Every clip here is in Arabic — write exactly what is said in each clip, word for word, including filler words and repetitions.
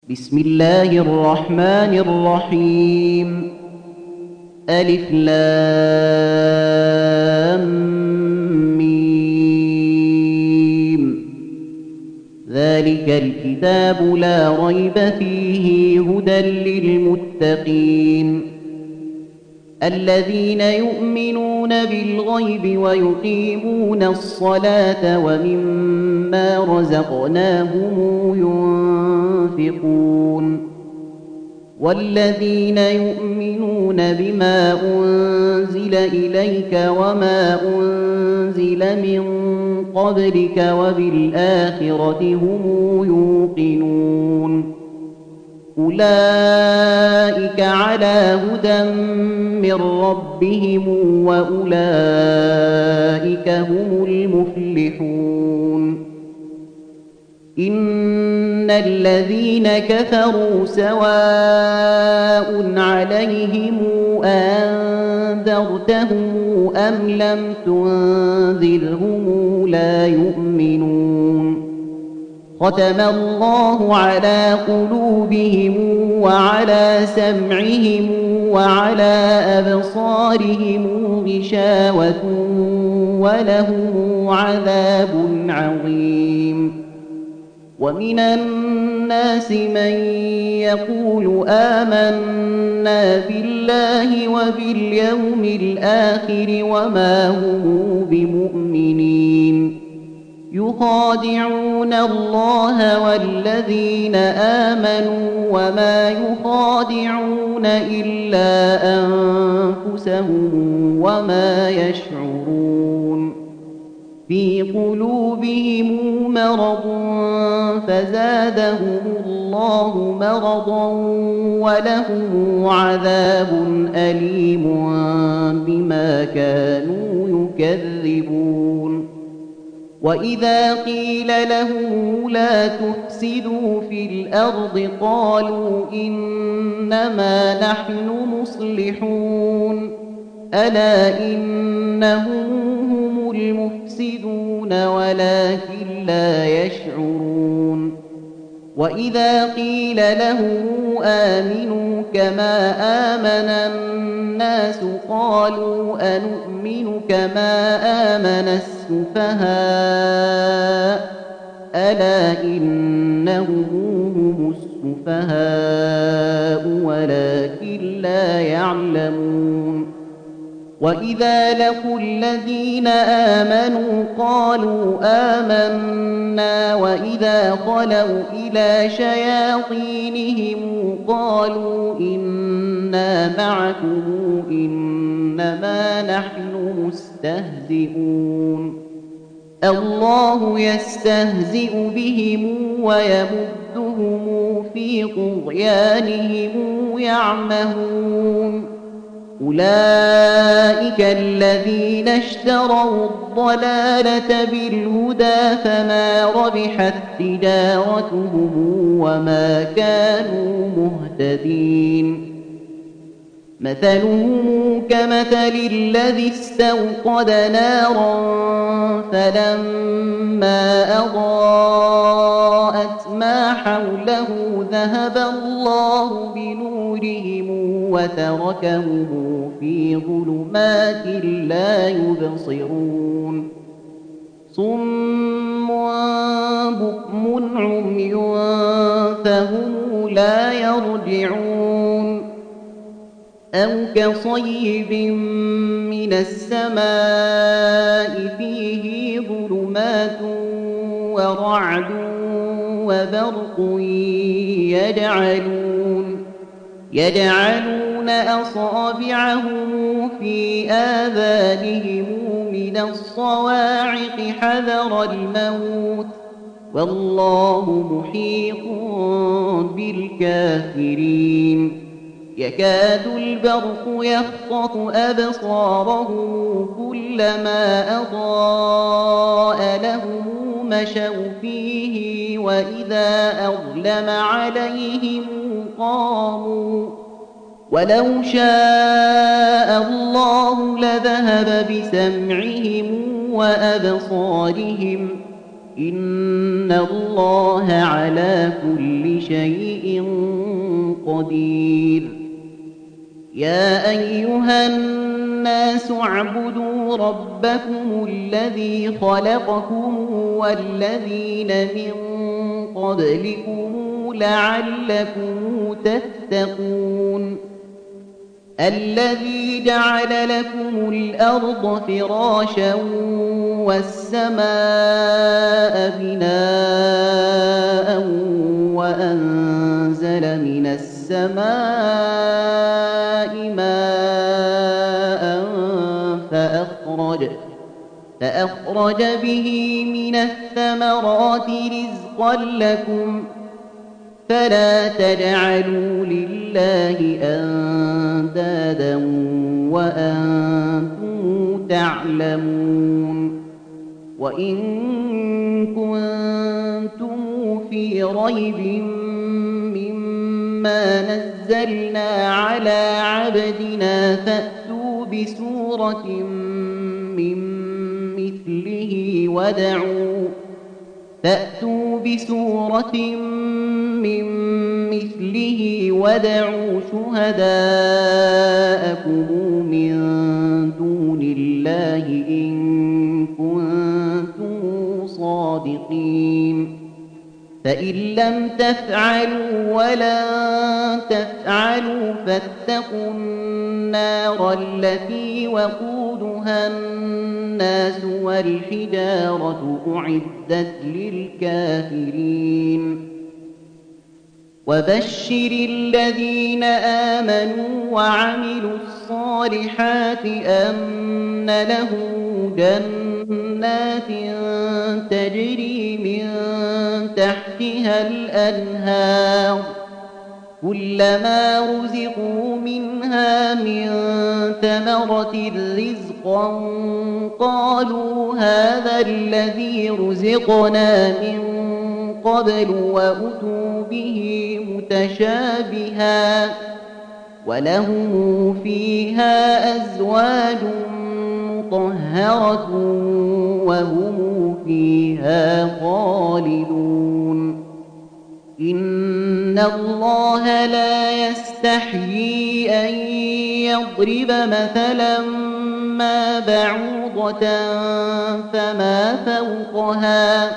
بسم الله الرحمن الرحيم. ألف لام ميم. ذلك الكتاب لا ريب فيه هدى للمتقين الذين يؤمنون بالغيب ويقيمون الصلاة ومما رزقناهم ينفقون والذين يؤمنون بما أنزل إليك وما أنزل من قبلك وبالآخرة هم يوقنون أولئك على هدى من ربهم وأولئك هم المفلحون. إن الذين كفروا سواء عليهم أنذرتهم أم لم تنذرهم لا يؤمنون. ختم الله على قلوبهم وعلى سمعهم وعلى أبصارهم غشاوة ولهم عذاب عظيم. ومن الناس من يقول آمنا بالله وباليوم الآخر وما هم بمؤمنين يخادعون الله والذين آمنوا وما يخادعون إلا أنفسهم وما يشعرون. في قلوبهم مرض فزادهم الله مرضا ولهم عذاب أليم بما كانوا يكذبون. وإذا قيل لهم لا تفسدوا في الأرض قالوا إنما نحن مصلحون ألا إنهم هم المفسدون ولكن لا يشعرون. وإذا قيل لهم آمنوا كما آمن الناس قالوا أنؤمن كما آمن السفهاء ألا إنهم هم السفهاء ولكن لا يعلمون. وإذا لقوا الذين آمنوا قالوا آمنا وإذا خلوا إلى شياطينهم قالوا إنا معكم إنما نحن مستهزئون. الله يستهزئ بهم ويمدهم في طغيانهم يعمهون. أولئك الذين اشتروا الضلالة بالهدى فما ربحت تجارتهم وما كانوا مهتدين. مثلهم كمثل الذي استوقد نارا فلما أضاءت ما حوله ذهب الله بنورهم وتركهم في ظلمات لا يبصرون. صم بكم عمي فهم لا يرجعون. أو كصيب من السماء فيه ظلمات ورعد وبرق يجعلون يجعلون أصابعهم في آذانهم من الصواعق حذر الموت والله محيط بالكافرين. يكاد البرق يخطف أبصارهم كلما أضاء لهم مشوا فيه وإذا أظلم عليهم قاموا ولو شاء الله لذهب بسمعهم وأبصارهم إن الله على كل شيء قدير. يا أيها الناس اعبدوا ربكم الذي خلقكم والذين من قبلكم لعلكم تتقون. الذي جعل لكم الأرض فراشا والسماء بناء وأنزل من السماء ماء فأخرج, فأخرج به من الثمرات رزقا لكم فلا تجعلوا لله أندادا وأنتم تعلمون. وإن كنتم في ريب مما نزلنا على عبدنا فأتوا بسورة من مثله وادعوا فأتوا بسورة من مثله وادعوا شهداءكم من دون الله إن كنتم صادقين. فإن لم تفعلوا ولن تفعلوا فاتقوا النار التي وقودها الناس والحجارة أعدت للكافرين. وبشر الذين آمنوا وعملوا الصالحات أن لهم جنات تجري من تحتها الأنهار كلما رزقوا منها من ثمرة رزقا قالوا هذا الذي رزقنا من قبل وأتوا به متشابها ولهم فيها أزواج مطهرة وهم فيها خالدون. إن الله لا يستحيي أن يضرب مثلا ما بعوضة فما فوقها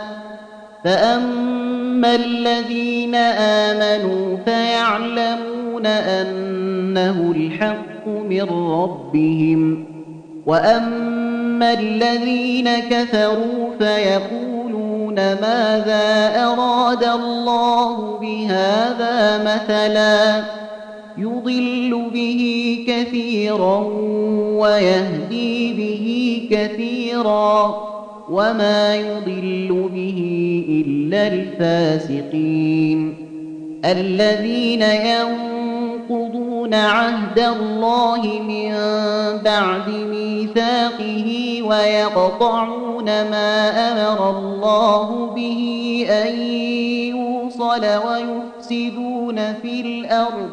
فأما الذين آمنوا فيعلمون أنه الحق من ربهم وأما الذين كفروا فيقولون ماذا أراد الله بهذا مثلا يضل به كثيرا ويهدي به كثيرا وما يضل به إلا الفاسقين الذين ينقضون عهد الله من بعد ميثاقه ويقطعون ما أمر الله به أن يوصل ويفسدون في الأرض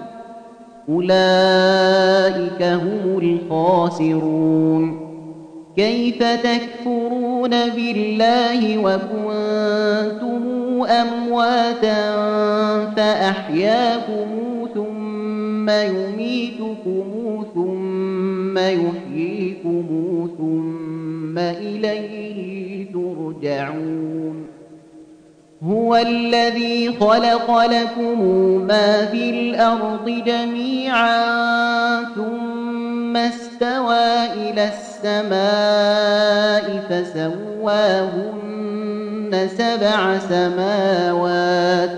أولئك هم الخاسرون. كيف تكفرون بالله وكنتم أمواتا فأحياكم ثم يميتكم ثم يحييكم ثم إليه ترجعون. هو الذي خلق لكم ما في الأرض جميعا ثم استوى إلى السماء فسواهن سبع سماوات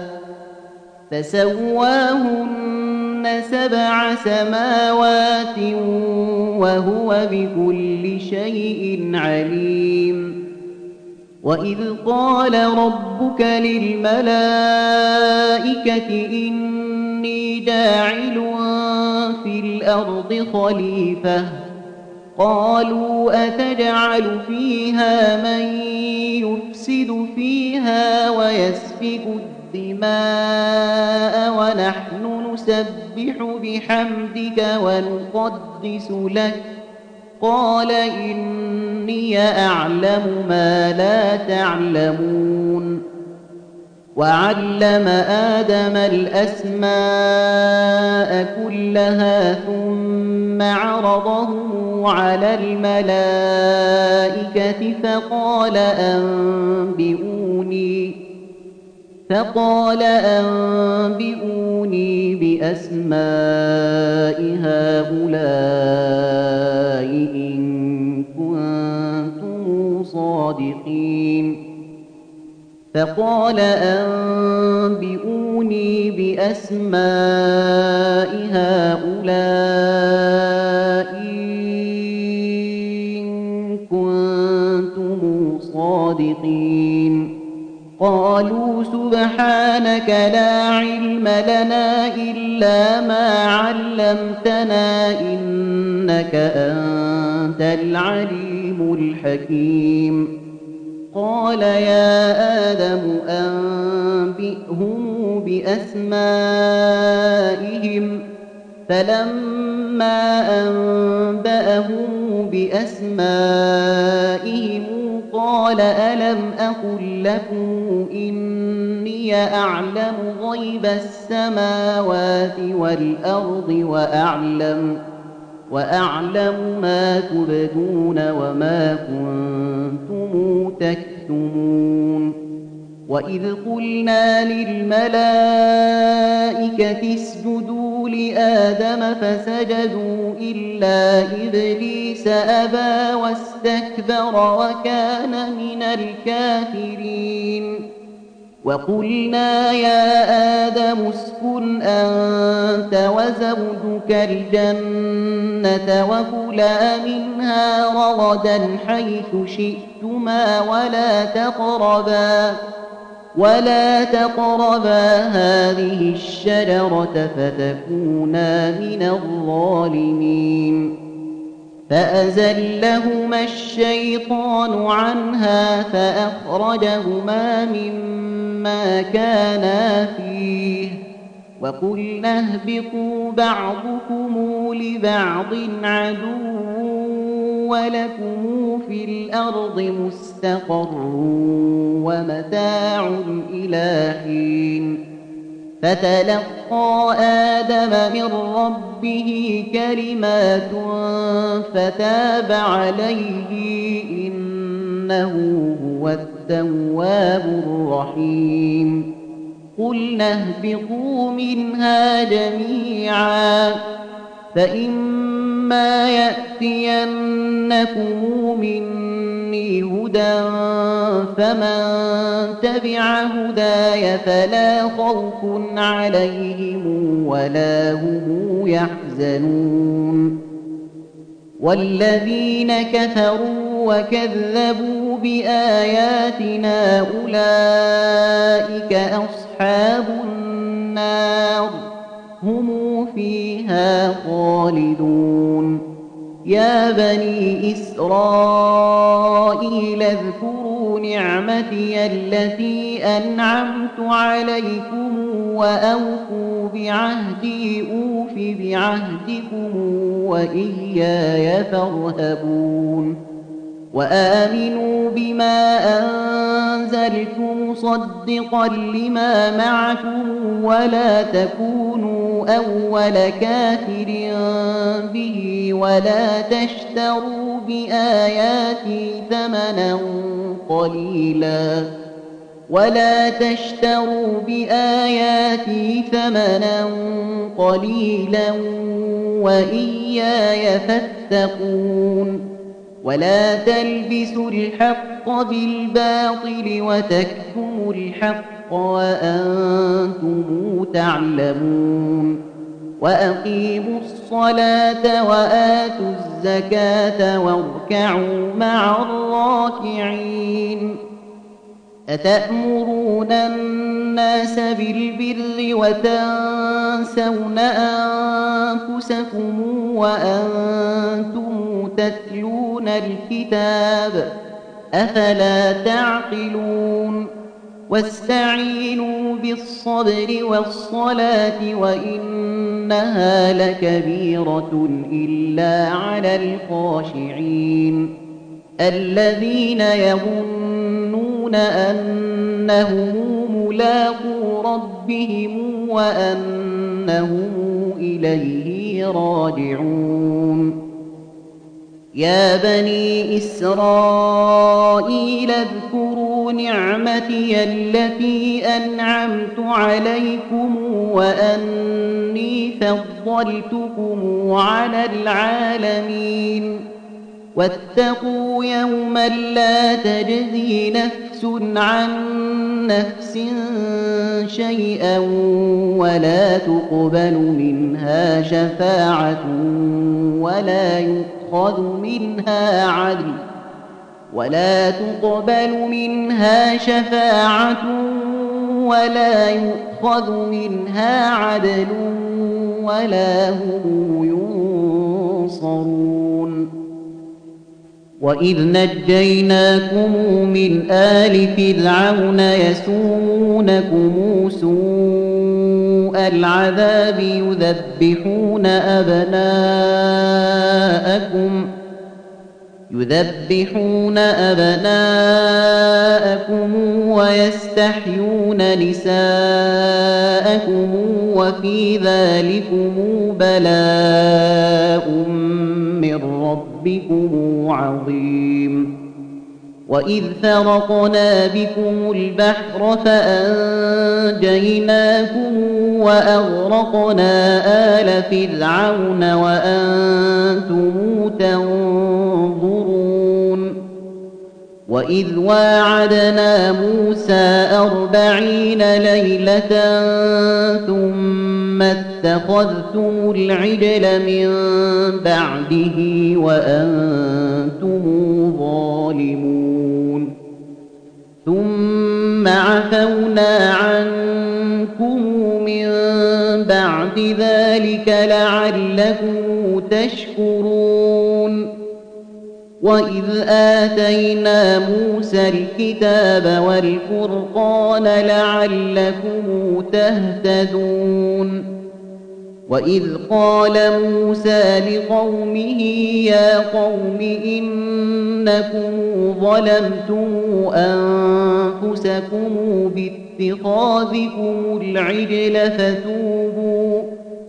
فسواهن سبع سماوات وهو بكل شيء عليم. وإذ قال ربك للملائكة إني جاعل في الأرض خليفة قالوا أتجعل فيها من يفسد فيها ويسفك الدماء ونحن نسبح بحمدك ونقدس لك قال إني إني أعلم ما لا تعلمون وعلم آدم الأسماء كلها ثم عرضهم على الملائكة فقال أنبئوني فقال أنبئوني بأسماء هؤلاء إن كنتم صادقين فقال أنبئوني بأسماء هؤلاء إن كنتم صادقين قالوا سبحانك لا علم لنا إلا ما علمتنا إنك أنت العليم الحكيم قال يا آدم أنبئهم بأسمائهم فلما أنبأهم بأسمائهم قال ألم أقل لكم إني أعلم غيب السماوات والأرض وأعلم وأعلم ما تبدون وما كنتم تكتمون وإذ قلنا للملائكة اسجدوا لآدم فسجدوا إلا إبليس أبى واستكبر وكان من الكافرين وقلنا يا آدم اسكن أنت وزوجك الجنة وكلا منها رغدا حيث شئتما ولا تقربا ولا تقربا هذه الشجرة فتكونا من الظالمين فأزلهما الشيطان عنها فأخرجهما مما كانا فيه وقلنا اهبطوا بعضكم لبعض عدو ولكم في الأرض مستقر ومتاع إلى حين فتلقى آدم من ربه كلمات فتاب عليه إنه هو التواب الرحيم قلنا اهبطوا منها جميعا فإما يأتينكم مني هدى فمن تبع هداي فلا خوف عليهم ولا هم يحزنون والذين كفروا وكذبوا بآياتنا أولئك أصحاب النار هم فيها خالدون يا بني إسرائيل اذكروا نعمتي التي أنعمت عليكم وأوفوا بعهدي أوف بعهدكم وإياي فارهبون وآمنوا بما أنزلت مصدقا لما معكم ولا تكونوا أول كافر به ولا تشتروا بآياتي ثمنا قليلا ولا تشتروا بآياتي ثمنا قليلا وإياي فاتقون ولا تلبسوا الحق بالباطل وتكتموا الحق وأنتم تعلمون وأقيموا الصلاة وآتوا الزكاة واركعوا مع الراكعين أتأمرون الناس بالبر وتنسون أنفسكم وأنتم تتلون الكتاب أفلا تعقلون واستعينوا بالصبر والصلاة وإنها لكبيرة إلا على الخاشعين الذين يظنون أنهم ملاقو ربهم وأنهم إليه راجعون يا بني إسرائيل اذكروا نعمتي التي أنعمت عليكم وأني فضلتكم على العالمين واتقوا يوما لا تجزي نفس عن نفس شيئا ولا تقبل منها شفاعة ولا يؤخذ منها عدل ولا تقبل منها شفاعة ولا يؤخذ منها عدل ولا هم ينصرون وإذ نجيناكم من آل فرعون يسومونكم سوء العذاب يذبحون أبناءكم يذبحون أبناءكم ويستحيون نساءكم وفي ذلكم بلاء من ربكم عظيم وإذ فرقنا بكم البحر فأنجيناكم وأغرقنا آل فرعون وأنتم تنظرون وإذ واعدنا موسى أربعين ليلة ثم اتخذتم العجل من بعده وأنتم ظالمون ثم عفونا عنكم من بعد ذلك لعلكم تشكرون وإذ آتينا موسى الكتاب والفرقان لعلكم تهتدون وإذ قال موسى لقومه يا قوم إنكم ظلمتم أنفسكم باتخاذكم العجل فتوبوا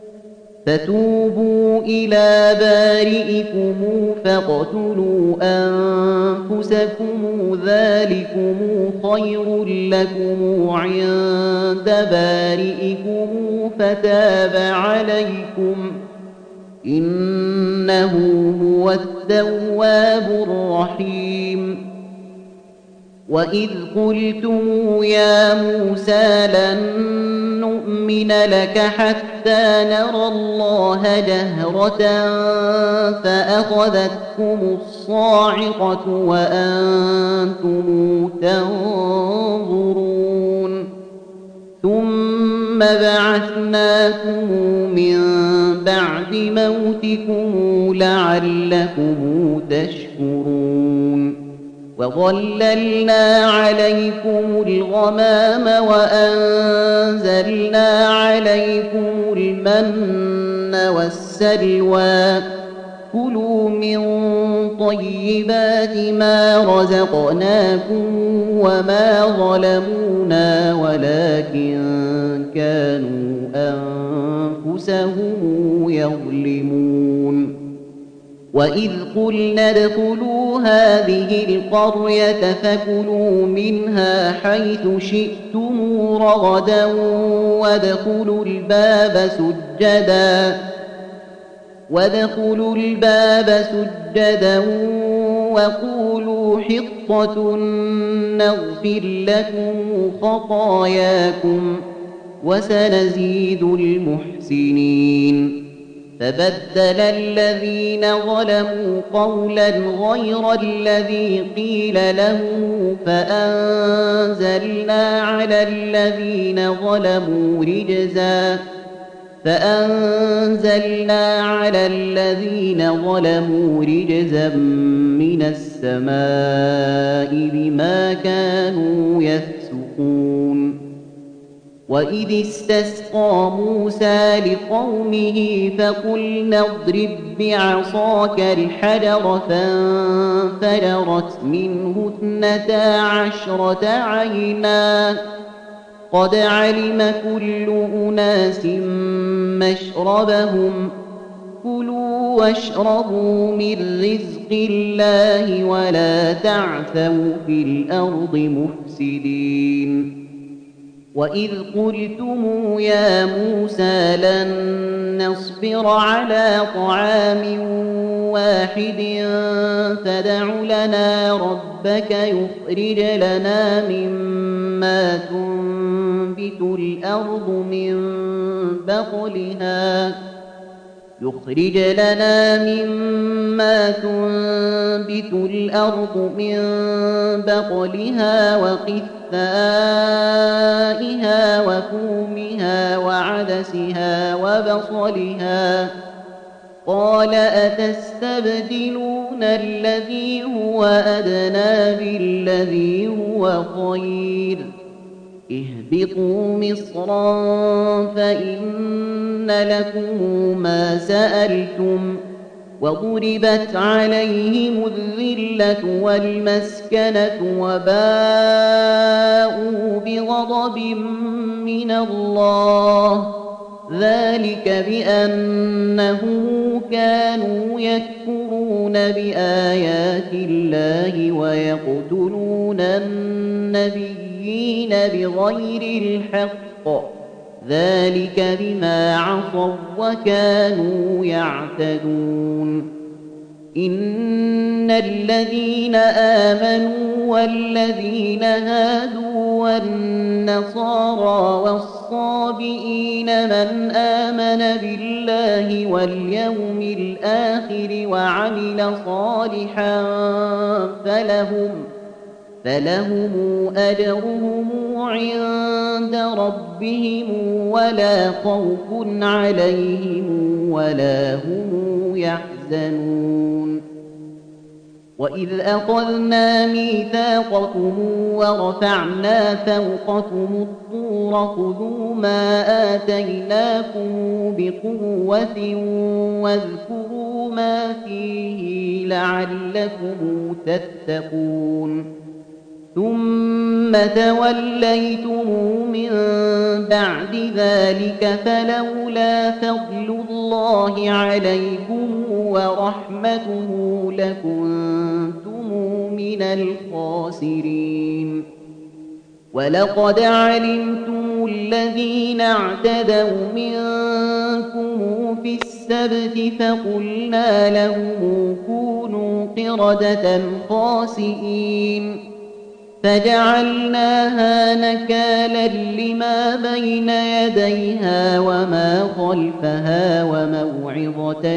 فتوبوا إلى بارئكم فاقتلوا أنفسكم ذلكم خير لكم عند بارئكم فتاب عليكم إنه هو التواب الرحيم وإذ قلتم يا موسى لن نؤمن لك حتى نرى الله جهرة فأخذتكم الصاعقة وأنتم تنظرون ثم بعثناكم من بعد موتكم لعلكم تشكرون وظللنا عليكم الغمام وأنزلنا عليكم المن والسلوى كلوا من طيبات ما رزقناكم وما ظلمونا ولكن كانوا أنفسهم يظلمون وإذ قلنا ادخلوا هذه القرية فكلوا منها حيث شئتم رغدا وادخلوا الباب سجدا وادخلوا الباب سجدا وقولوا حطة نغفر لكم خطاياكم وسنزيد المحسنين فبدل الذين ظلموا قولا غير الذي قيل لهم فأنزلنا على الذين ظلموا رجزا فأنزلنا على الذين ظلموا رجزا من السماء بما كانوا يفسقون وإذ استسقى موسى لقومه فقلنا اضرب بعصاك الحجر فانفجرت منه اثنتا عشرة عينا قد علم كل أناس مشربهم كلوا واشربوا من رزق الله ولا تعثوا في الأرض مفسدين وإذ قلتم يا موسى لن نصبر على طعام واحد فادع لنا ربك يخرج لنا مما تنبت الأرض من بقلها يخرج لنا مما تنبت الأرض من بقلها وقثائها وفومها وعدسها وبصلها قال أتستبدلون الذي هو أدنى بالذي هو خير اهبطوا مصرا فإن لكم ما سألتم وضربت عليهم الذلة والمسكنة وباءوا بغضب من الله ذلك بأنه كانوا يكفرون بآيات الله ويقتلون النبيين بغير الحق ذلك بما عصوا وكانوا يعتدون إن الذين آمنوا والذين هادوا والنصارى والصابئين من آمن بالله واليوم الآخر وعمل صالحا فلهم فلهم أجرهم عند ربهم ولا خوف عليهم ولا هم يحزنون وإذ أخذنا ميثاقكم ورفعنا فوقكم الطور خذوا ما آتيناكم بقوة واذكروا ما فيه لعلكم تتقون ثم توليتم من بعد ذلك فلولا فضل الله عليكم ورحمته لكنتم من الخاسرين ولقد علمتم الذين اعتدوا منكم في السبت فقلنا لهم كونوا قردة خاسئين فجعلناها نكالا لما بين يديها وما خلفها وموعظة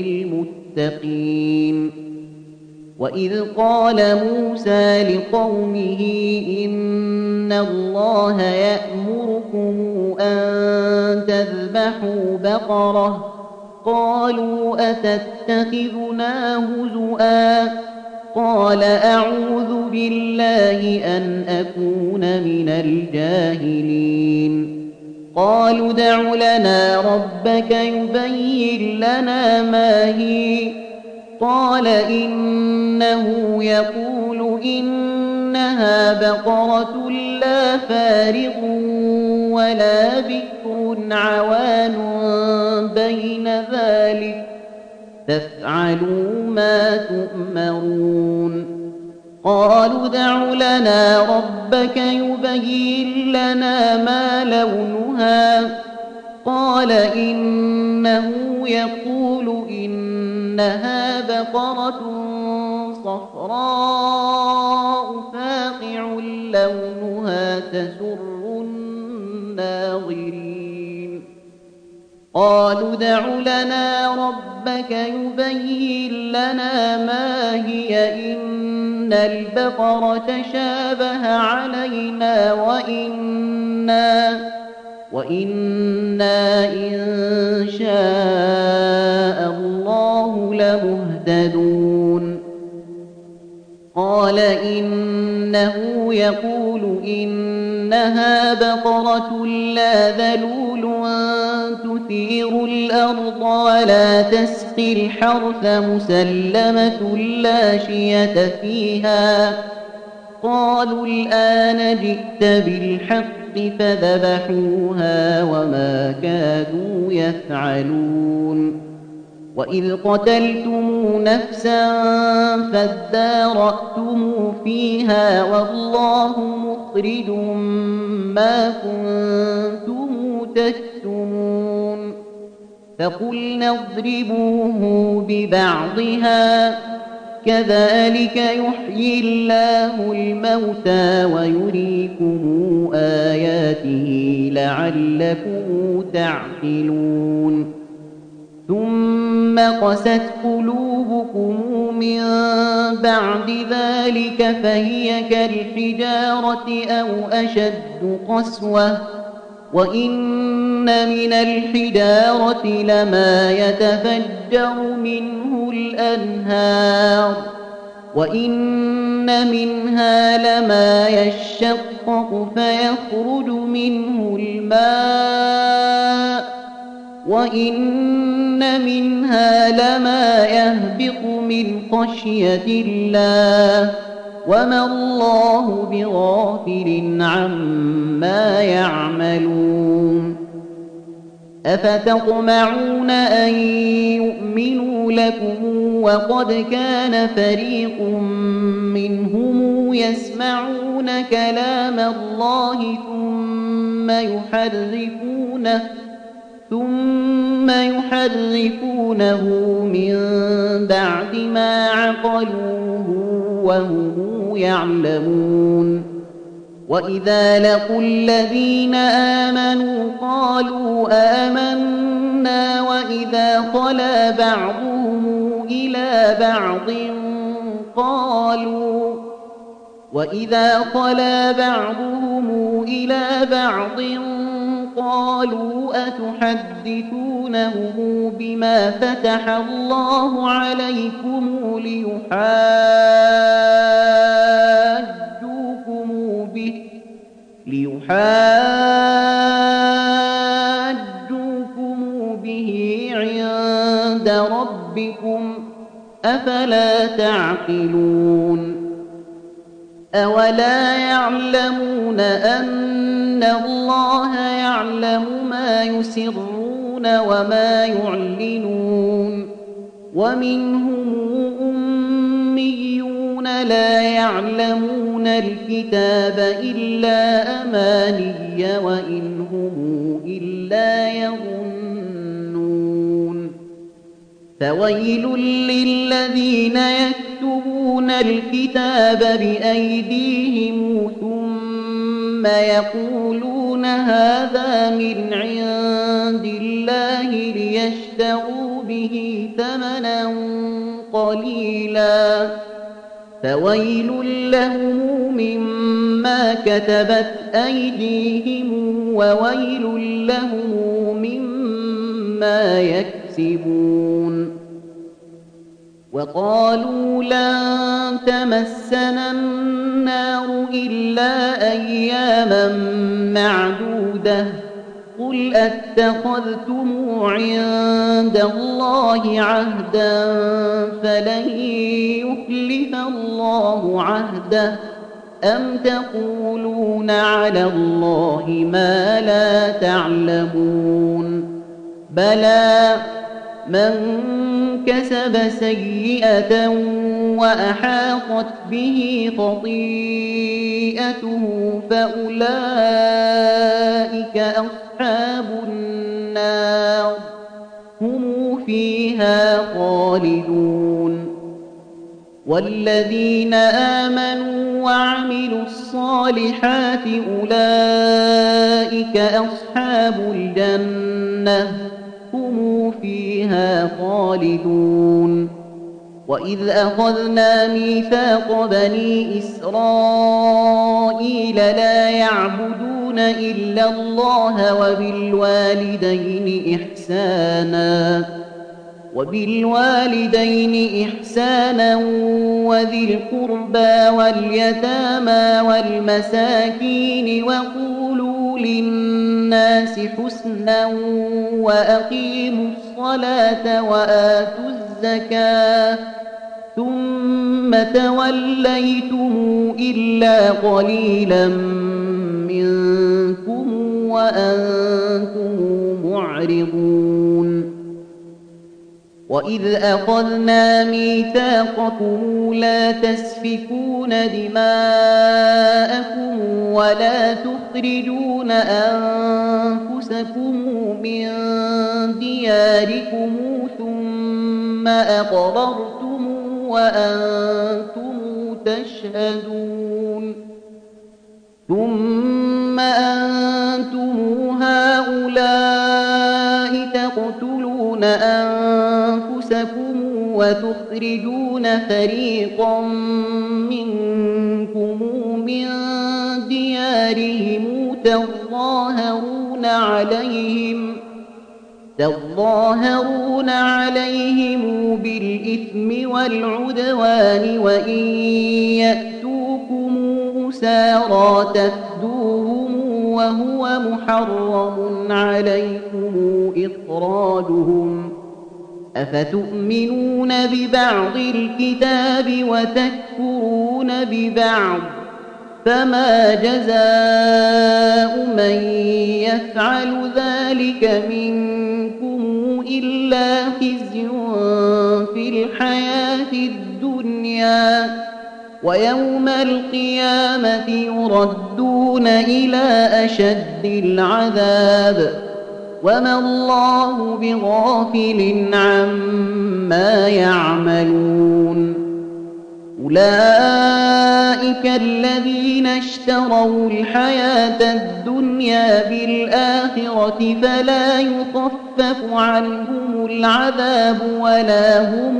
للمتقين وإذ قال موسى لقومه إن الله يأمركم أن تذبحوا بقرة قالوا أتتخذنا هزؤا قال أعوذ بالله أن أكون من الجاهلين قالوا ادع لنا ربك يبين لنا ما هي قال إنه يقول إنها بقرة لا فارغ ولا بكر عوان بين ذلك فافعلوا ما تؤمرون قالوا ادع لنا ربك يبين لنا ما لونها قال إنه يقول إنها بقرة صفراء فاقع لونها تسر الناظرين قالوا ادع لنا ربك يبين لنا ما هي إن البقرة شابه علينا وإنا وإنا إن شاء الله لمهتدون قال إنه يقول إنها إنها بقرة لا ذلول تثير الأرض ولا تسقي الحرث مسلمة لا شية فيها. قالوا الآن جئت بالحق فذبحوها وما كادوا يفعلون. وإذ قتلتم نفسا فادارأتم فيها والله مخرج ما كنتم تكتمون. فقلنا اضربوه ببعضها كذلك يحيي الله الموتى ويريكم آياته لعلكم تعقلون. ثم قست قلوبكم من بعد ذلك فهي كالحجارة أو أشد قسوة وإن من الحجارة لما يتفجر منه الأنهار وإن منها لما يشقق فيخرج منه الماء وإن منها لما يهبط من خشية الله وما الله بغافل عما يعملون. أفتطمعون أن يؤمنوا لكم وقد كان فريق منهم يسمعون كلام الله ثم يحرفونه ثم يحرفونه من بعد ما عقلوه وهم يعلمون. وإذا لقوا الذين آمنوا قالوا آمنا وإذا خلا بعضهم إلى بعض قالوا وإذا خلا بعضهم إلى بعض قالوا أتحدثونهم بما فتح الله عليكم ليحاجوكم به ليحاجوكم به عند ربكم أفلا تعقلون. أولا يعلمون أن الله يعلم ما يسرون وما يعلنون. ومنهم أميون لا يعلمون الكتاب إلا أماني وإن هم إلا يظنون. فويل للذين يكتبون الكتاب بأيديهم ثم يقولون هذا من عند الله ليشتروا به ثمنا قليلا فويل لهم مما كتبت أيديهم وويل لهم مما يكسبون. وقالوا لن تمسنا النار إلا أياما معدودة قل أتخذتم عند الله عهدا فلن يخلف الله عهده أم تقولون على الله ما لا تعلمون. بلى من كسب سيئة وأحاطت به خطيئته فأولئك أصحاب النار هم فيها خالدون. والذين آمنوا وعملوا الصالحات أولئك أصحاب الجنة هم فيها خالدون. وإذ أخذنا ميثاق بني إسرائيل لا يعبدون إلا الله وبالوالدين إحسانا وبالوالدين إحسانا وذي القربى واليتامى والمساكين وقولوا للناس حسنا وأقيموا الصلاة وآتوا الزكاة ثم توليتم إلا قليلا منكم وأنتم معرضون وإذ أخذنا ميثاقكم لا تسفكون دماءكم ولا تخرجون أنفسكم من دياركم ثم أقررتم وأنتم تشهدون ثم أنتم هؤلاء تقتلون أنفسكم وتخرجون فريقا منكم من ديارهم تظاهرون عليهم تظاهرون عليهم بالإثم والعدوان وإن يأتوكم أسارى تفدوهم وهو محرم عليكم إخراجهم أفتؤمنون ببعض الكتاب وتكفرون ببعض فما جزاء من يفعل ذلك منكم إلا خزي في الحياة الدنيا ويوم القيامة يردون إلى أشد العذاب وما الله بغافل عما يعملون أولئك الذين اشتروا الحياة الدنيا بالآخرة فلا يخفف عنهم العذاب ولا هم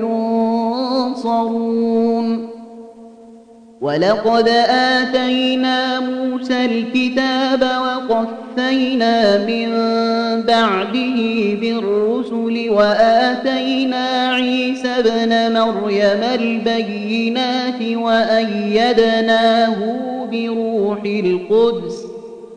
ينصرون ولقد آتينا موسى الكتاب وقفينا من بعده بالرسل وآتينا عيسى ابن مريم البينات وأيدناه بروح القدس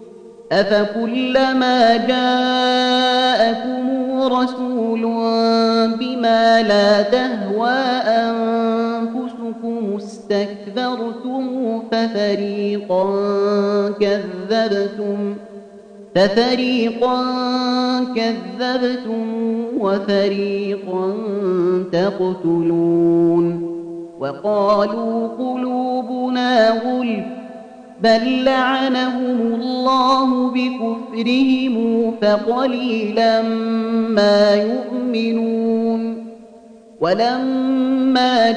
أفكلما جاءكم رسول بما لا تهوى أنفسكم استكبرتم ففريقا كذبتم ففريقا كذبتم وفريقا تقتلون وقالوا قلوبنا غلف بل لعنهم الله بكفرهم فقليلا ما يؤمنون ولما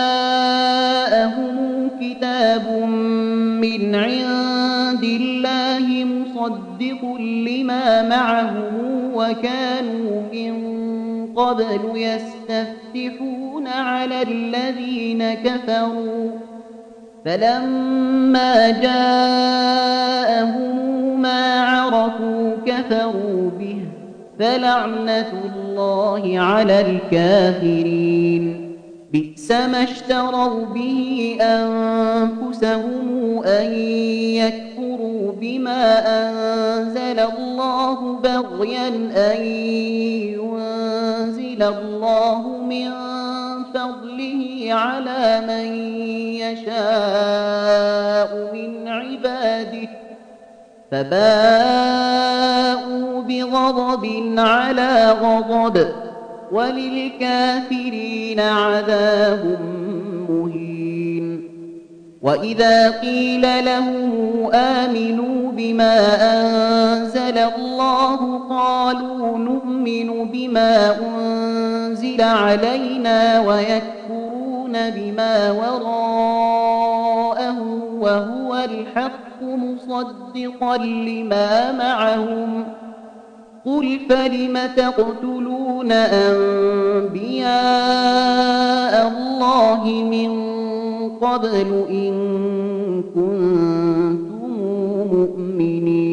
جاءهم كتاب من عند الله مصدق لما معهم وكانوا من قبل يستفتحون على الذين كفروا فلما جاءهم ما عرفوا كفروا به فلعنة الله على الكافرين بئس ما اشتروا به أنفسهم أن يكفروا بما أنزل الله بغيا أن ينزل الله من فضله على من يشاء من عباده فباءوا بغضب على غضب وللكافرين عذاب مهين وإذا قيل لهم آمنوا بما أنزل الله قالوا نؤمن بما أنزل علينا ويكفرون بما وراءه وهو الحق مصدقا لما معهم قل فلم تقتلون أنبياء الله من قبل إن كنتم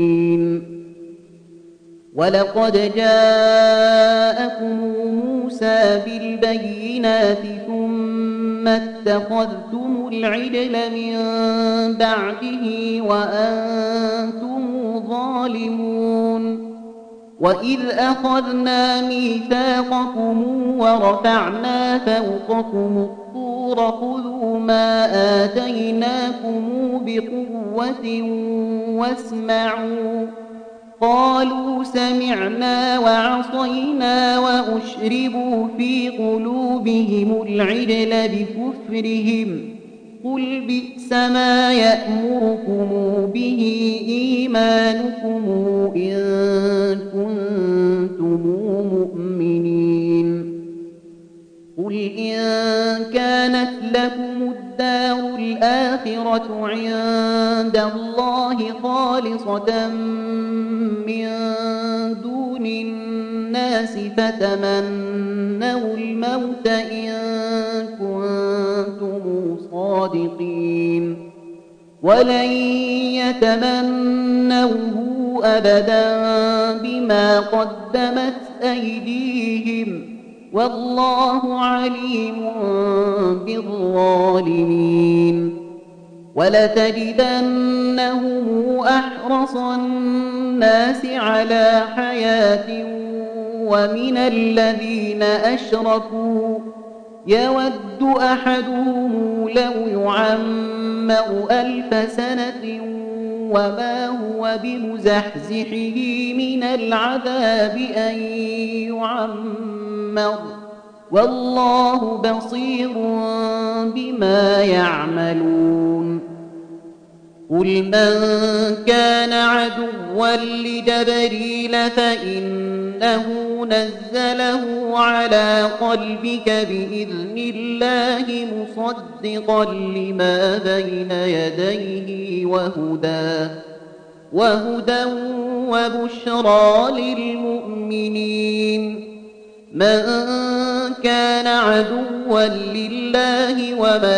مؤمنين ولقد جاءكم موسى جاءنا بالبينات ثم اتخذتم العجل من بعده وأنتم ظالمون وإذ أخذنا ميثاقكم ورفعنا فوقكم الطور خذوا ما آتيناكم بقوة واسمعوا قالوا سمعنا وعصينا وأشربوا في قلوبهم العجل بكفرهم قل بئس ما يأمركم به إيمانكم إن كنتم مؤمنين قل إن كانت لكم الدار الآخرة عند الله خالصة من دون الناس فتمنوا الموت إن كنتم صادقين ولن يتمنوه أبدا بما قدمت أيديهم والله عليم بالظالمين ولتجدنهم أحرص الناس على حياة ومن الذين أشركوا يود أحدهم لو يعمر ألف سنة وما هو بمزحزحه من العذاب أن يعمر والله بصير بما يعملون قل من كان عدوا لجبريل فإنه نزله على قلبك بإذن الله مصدقا لما بين يديه وهدى وهدى وبشرى للمؤمنين من كان عدوا لله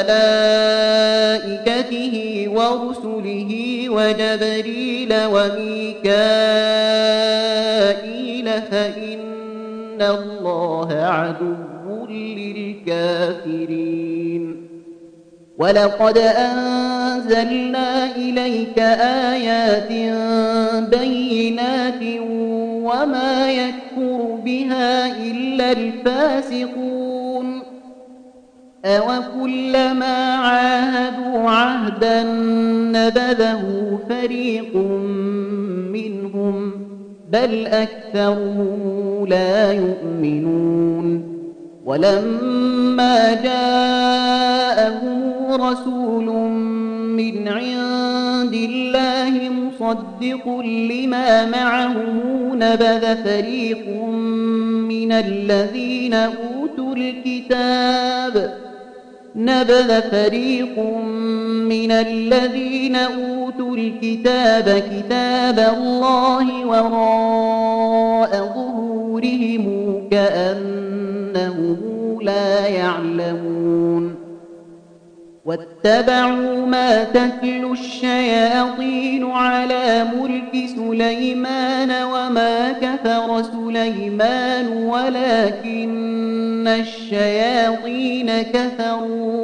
وملائكته ورسله وجبريل وميكائيل فإن الله عدو للكافرين ولقد أنزلنا إليك آيات بينات وما يكفر بها إلا الفاسقون أوكلما عاهدوا عهدا نبذه فريق منهم بل أكثرهم لا يؤمنون ولما جاءهم رسول من عند الله مصدق لما معهم نبذ فريق من الذين أوتوا الكتاب نبذ فريق من الذين أوتوا الكتاب كتاب الله وراء ظهورهم كأنهم لا يعلمون واتبعوا ما تتلو الشياطين على ملك سليمان وما كفر سليمان ولكن الشياطين كفروا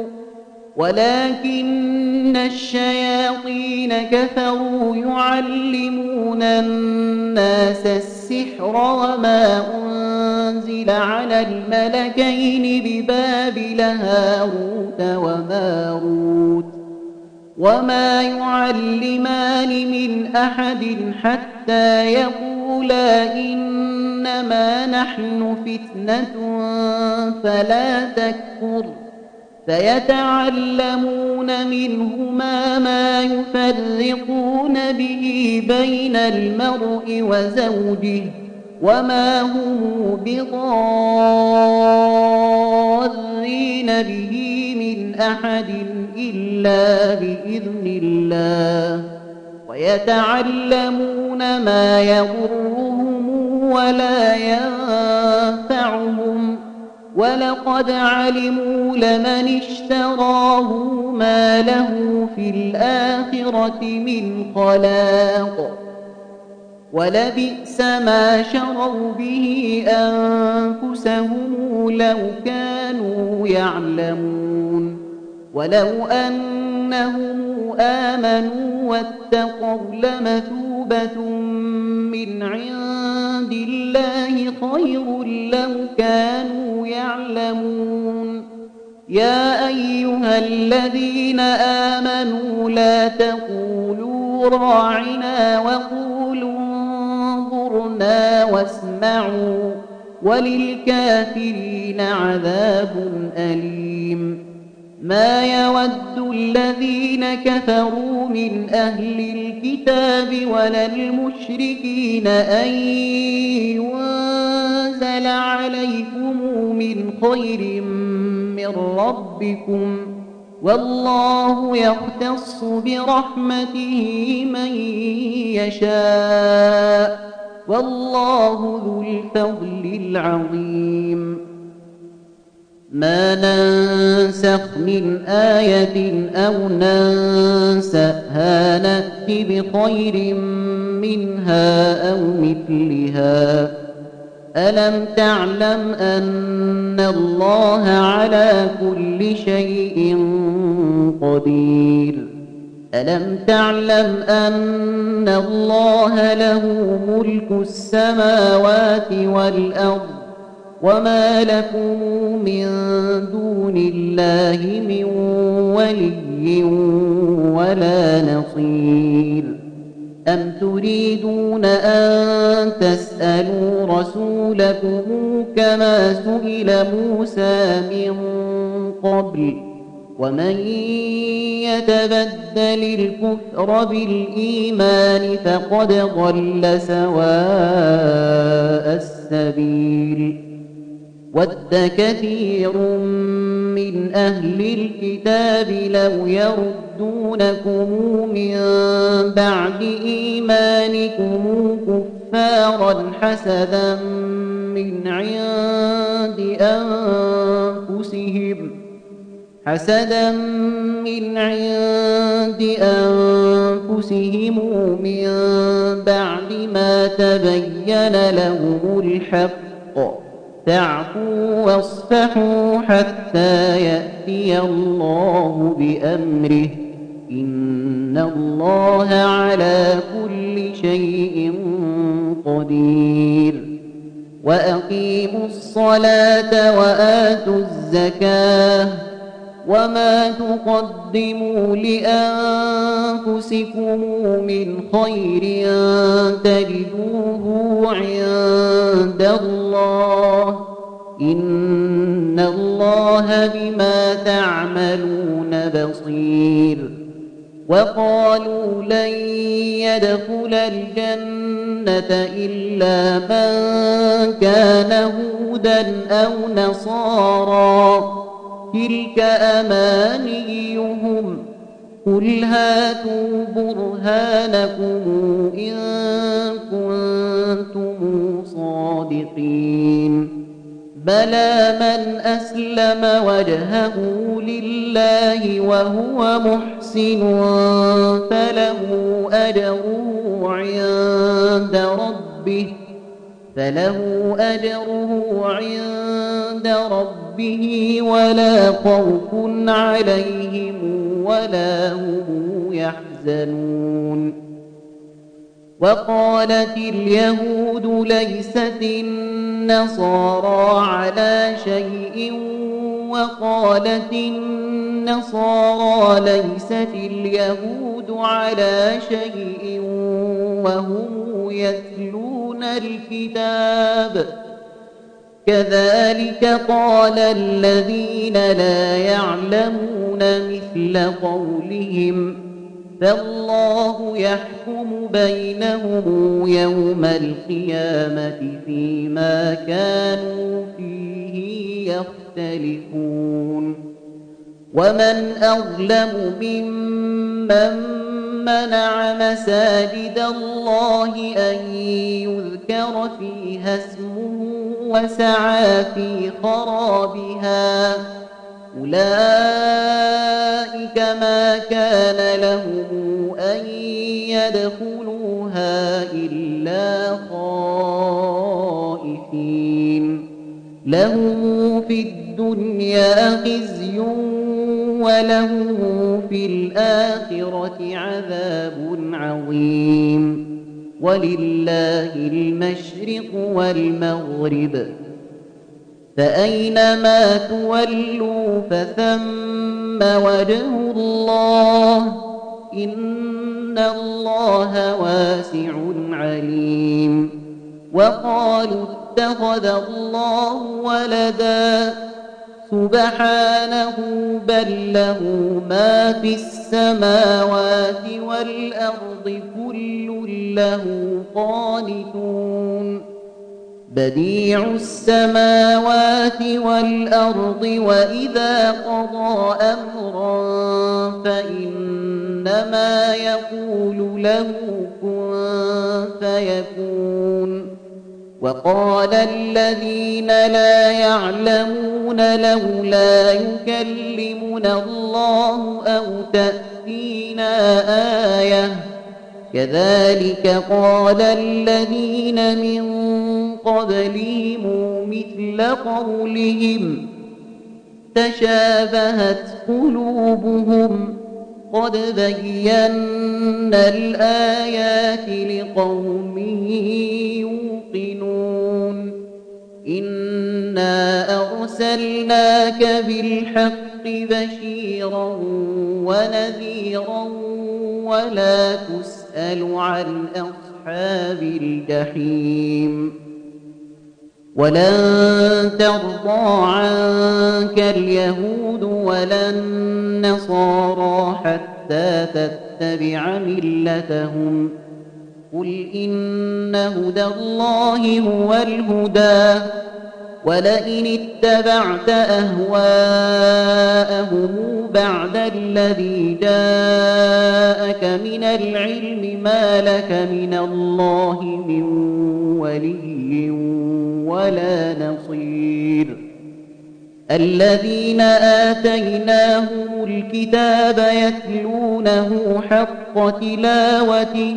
ولكن الشياطين كفروا يعلمون الناس السحر وما أنزل على الملكين ببابل هاروت وماروت وما يعلمان من أحد حتى يقولا إنما نحن فتنة فلا تكفر فيتعلمون منهما ما يفرقون به بين المرء وزوجه وما هم بضارين به من أحد إلا بإذن الله ويتعلمون ما يضرهم ولا ينفعهم ولقد علموا لمن اشتراه ما له في الآخرة من خلاق ولبئس ما شروا به أنفسهم أنفسهم لو كانوا يعلمون ولو أنهم آمنوا واتقوا لمثوبة من عند الله خير لو كانوا يعلمون يا أيها الذين آمنوا لا تقولوا راعنا وقولوا انظرنا واسمعوا وللكافرين عذاب أليم ما يود الذين كفروا من أهل الكتاب ولا المشركين أن ينزل عليكم من خير من ربكم والله يختص برحمته من يشاء والله ذو الفضل العظيم ما ننسخ من آية أو ننسأها نأت بخير منها أو مثلها ألم تعلم أن الله على كل شيء قدير ألم تعلم أن الله له ملك السماوات والأرض وما لكم من دون الله من ولي ولا نصير أم تريدون أن تسألوا رسولكم كما سئل موسى من قبل ومن يتبدل الكفر بالإيمان فقد ضل سواء السبيل ود كثير من أهل الكتاب لو يردونكم من بعد إيمانكم كفارا حسدا من عند أنفسهم حسدا من عند أنفسهم من بعد ما تبين لهم الحق فاعفوا واصفحوا حتى يأتي الله بأمره إن الله على كل شيء قدير وأقيموا الصلاة وآتوا الزكاة وما تقدموا لأنفسكم من خير تجدوه عند الله إن الله بما تعملون بصير وقالوا لن يدخل الجنة إلا من كان هودا أو نصارى تلك أمانيهم قل هاتوا برهانكم إن كنتم صادقين بلى من أسلم وجهه لله وهو محسن فله أجره عند ربه فله أجره عند ربه ولا خوف عليهم ولا هم يحزنون وقالت اليهود ليست النصارى على شيء وقالت النصارى ليست اليهود على شيء وهم يتلون الكتاب كذلك قال الذين لا يعلمون مثل قولهم فالله يحكم بينهم يوم القيامة فيما كانوا فيه يختلفون ومن أظلم ممن منع مساجد الله أن يذكر فيها اسمه وسعى في خرابها أولئك ما كان لهم أن يدخلوها إلا خائفين له في الدنيا خزي وله في الآخرة عذاب عظيم ولله المشرق والمغرب فأينما تولوا فثم وجه الله إن الله واسع عليم وقالوا اتخذ الله ولدا سبحانه بل له ما في السماوات والأرض كل له قانتون بديع السماوات والأرض وإذا قضى أمرا فإنما يقول له كن فيكون وقال الذين لا يعلمون لولا يكلمنا الله أو تأتينا آية كذلك قال الذين من قبلهم مثل قولهم تشابهت قلوبهم قد بينا الآيات لقوم يوقنون إنا أرسلناك بالحق بشيرا ونذيرا ولا تسأل عن أصحاب الجحيم ولن ترضى عنك اليهود ولا النصارى حتى تتبع ملتهم قل إن هدى الله هو الهدى ولئن اتبعت أهواءهم بعد الذي جاءك من العلم ما لك من الله من ولي ولا نصير الذين آتيناهم الكتاب يتلونه حق تلاوته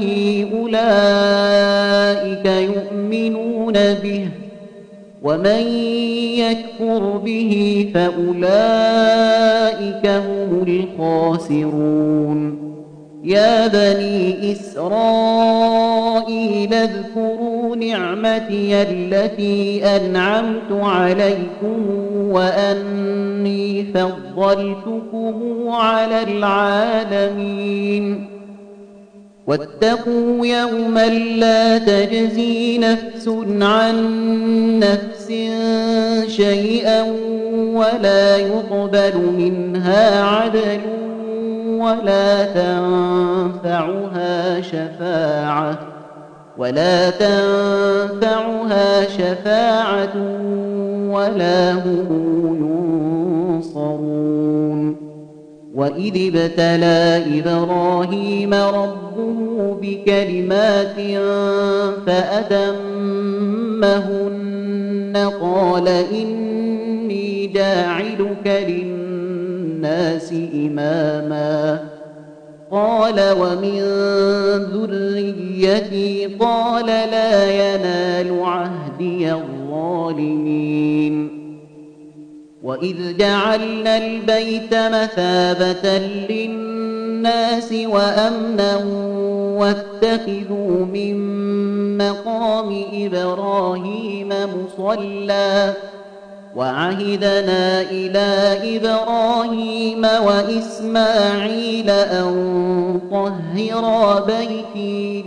أولئك يؤمنون به ومن يكفر به فأولئك هم الخاسرون يا بني إسرائيل اذكروا نعمتي التي أنعمت عليكم وأني فضلتكم على العالمين واتقوا يوما لا تجزي نفس عن نفس شيئا ولا يقبل منها عدل ولا تنفعها شفاعة ولا تنفعها شفاعة ولا هم ينصرون وإذ ابتلى إبراهيم ربه بكلمات فأتمهن قال إني جاعلك للناس إماما قال ومن ذريتي قال لا ينال عهدي الظالمين وإذ جعلنا البيت مثابة للناس وأمنا واتخذوا من مقام إبراهيم مصلى وعهدنا إلى إبراهيم وإسماعيل أن طهرا بيتي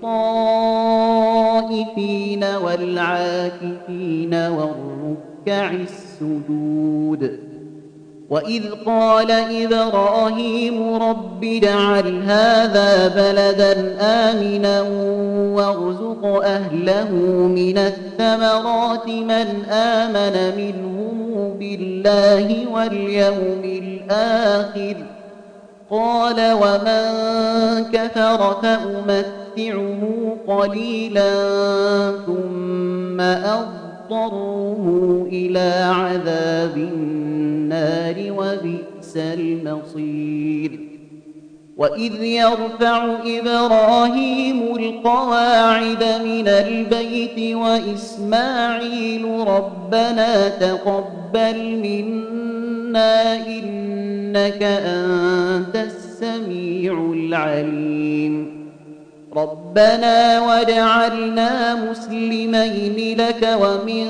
للطائفين والعاكفين والركع السجود وإذ قال إبراهيم رب اجعل هذا بلدا آمنا وارزق أهله من الثمرات من آمن منهم بالله واليوم الآخر قال ومن كفر فأمتعه قليلا ثم أضطره إلى عذاب النار وبئس المصير وإذ يرفع إبراهيم القواعد من البيت وإسماعيل ربنا تقبل منا إنك أنت السميع العليم ربنا واجعلنا مسلمين لك ومن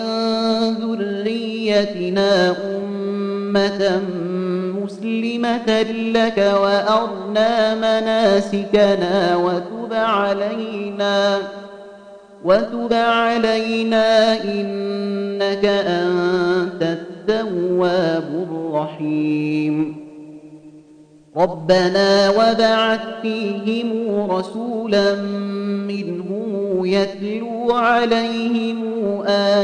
ذريتنا أمة مسلمة لك وأرنا مناسكنا وتب علينا وتب علينا إنك أنت التواب الرحيم ربنا وابعث فيهم رسولا منهم يتلو عليهم آياتك